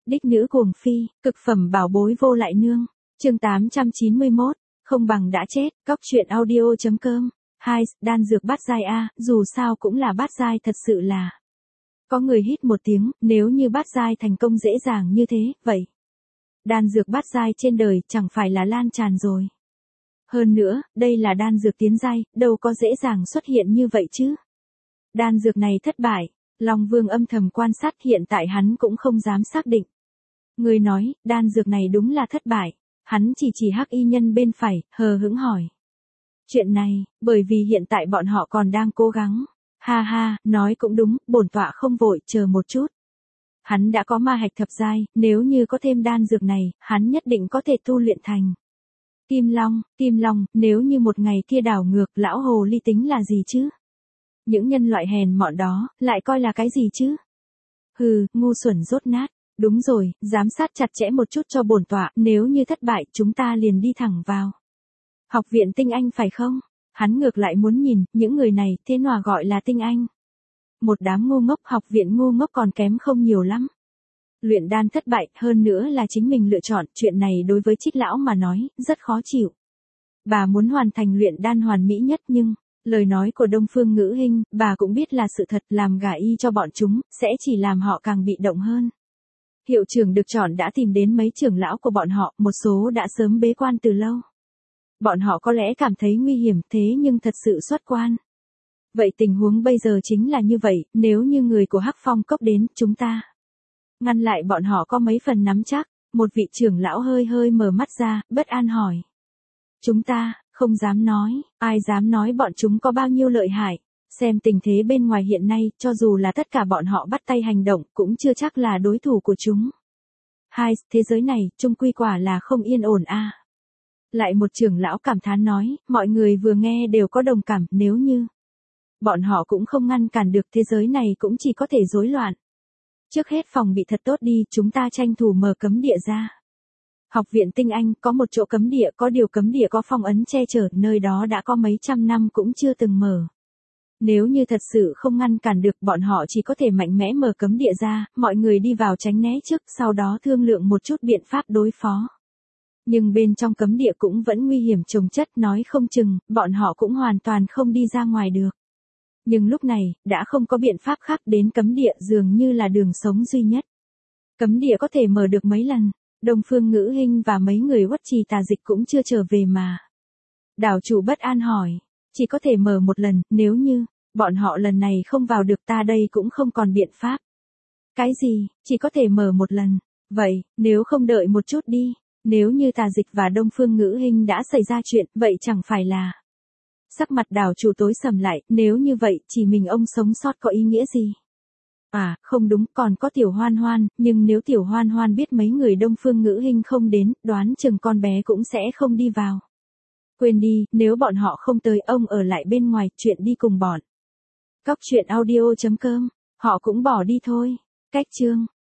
Đích nữ cuồng phi, cực phẩm bảo bối vô lại nương. Chương 891, không bằng đã chết, cóc truyện audio.com. Hai, đan dược bát giai a, dù sao cũng là bát giai thật sự là. Có người hít một tiếng, nếu như bát giai thành công dễ dàng như thế, vậy đan dược bát giai trên đời chẳng phải là lan tràn rồi. Hơn nữa, đây là đan dược tiến giai, đâu có dễ dàng xuất hiện như vậy chứ. Đan dược này thất bại, Long Vương âm thầm quan sát, hiện tại hắn cũng không dám xác định. Người nói, đan dược này đúng là thất bại, hắn chỉ hắc y nhân bên phải, hờ hững hỏi. Chuyện này, bởi vì hiện tại bọn họ còn đang cố gắng. Ha ha, nói cũng đúng, bổn tọa không vội, chờ một chút. Hắn đã có ma hạch thập giai, nếu như có thêm đan dược này, hắn nhất định có thể tu luyện thành. Kim Long, nếu như một ngày kia đảo ngược, lão hồ ly tính là gì chứ? Những nhân loại hèn mọn đó, lại coi là cái gì chứ? Hừ, ngu xuẩn rốt nát. Đúng rồi, giám sát chặt chẽ một chút cho bổn tọa, nếu như thất bại, chúng ta liền đi thẳng vào Học viện tinh anh phải không? Hắn ngược lại muốn nhìn, những người này, thế nào gọi là tinh anh? Một đám ngu ngốc, học viện ngu ngốc còn kém không nhiều lắm. Luyện đan thất bại, hơn nữa là chính mình lựa chọn, chuyện này đối với Trích lão mà nói, rất khó chịu. Bà muốn hoàn thành luyện đan hoàn mỹ nhất nhưng, lời nói của Đông Phương Ngữ Hinh, bà cũng biết là sự thật, làm gà y cho bọn chúng, sẽ chỉ làm họ càng bị động hơn. Hiệu trưởng được chọn đã tìm đến mấy trưởng lão của bọn họ, một số đã sớm bế quan từ lâu. Bọn họ có lẽ cảm thấy nguy hiểm thế nhưng thật sự xuất quan. Vậy tình huống bây giờ chính là như vậy, nếu như người của Hắc Phong Cốc đến, chúng ta ngăn lại bọn họ có mấy phần nắm chắc. Một vị trưởng lão hơi mở mắt ra, bất an hỏi. Chúng ta, không dám nói, ai dám nói bọn chúng có bao nhiêu lợi hại. Xem tình thế bên ngoài hiện nay, cho dù là tất cả bọn họ bắt tay hành động, cũng chưa chắc là đối thủ của chúng. Hai, thế giới này, chung quy quả là không yên ổn a. Lại một trưởng lão cảm thán nói, mọi người vừa nghe đều có đồng cảm, nếu như bọn họ cũng không ngăn cản được, thế giới này cũng chỉ có thể rối loạn. Trước hết phòng bị thật tốt đi, chúng ta tranh thủ mở cấm địa ra. Học viện tinh anh có một chỗ cấm địa, có điều cấm địa có phong ấn che chở, nơi đó đã có mấy trăm năm cũng chưa từng mở. Nếu như thật sự không ngăn cản được, bọn họ chỉ có thể mạnh mẽ mở cấm địa ra, mọi người đi vào tránh né trước, sau đó thương lượng một chút biện pháp đối phó. Nhưng bên trong cấm địa cũng vẫn nguy hiểm chồng chất, nói không chừng, bọn họ cũng hoàn toàn không đi ra ngoài được. Nhưng lúc này, đã không có biện pháp khác, đến cấm địa dường như là đường sống duy nhất. Cấm địa có thể mở được mấy lần, Đông Phương Ngữ Hinh và mấy người Uất Trì Tà Dịch cũng chưa trở về mà. Đảo chủ bất an hỏi, chỉ có thể mở một lần, nếu như bọn họ lần này không vào được, ta đây cũng không còn biện pháp. Cái gì, chỉ có thể mở một lần? Vậy, nếu không đợi một chút đi, nếu như Tà Dịch và Đông Phương Ngữ Hinh đã xảy ra chuyện, vậy chẳng phải là... Sắc mặt đảo chủ tối sầm lại, nếu như vậy, chỉ mình ông sống sót có ý nghĩa gì? À, không đúng, còn có Tiểu Hoan Hoan, nhưng nếu Tiểu Hoan Hoan biết mấy người Đông Phương Ngữ Hinh không đến, đoán chừng con bé cũng sẽ không đi vào. Quên đi, nếu bọn họ không tới, ông ở lại bên ngoài, chuyện đi cùng bọn. Cóc truyện audio.com, họ cũng bỏ đi thôi. Cách chương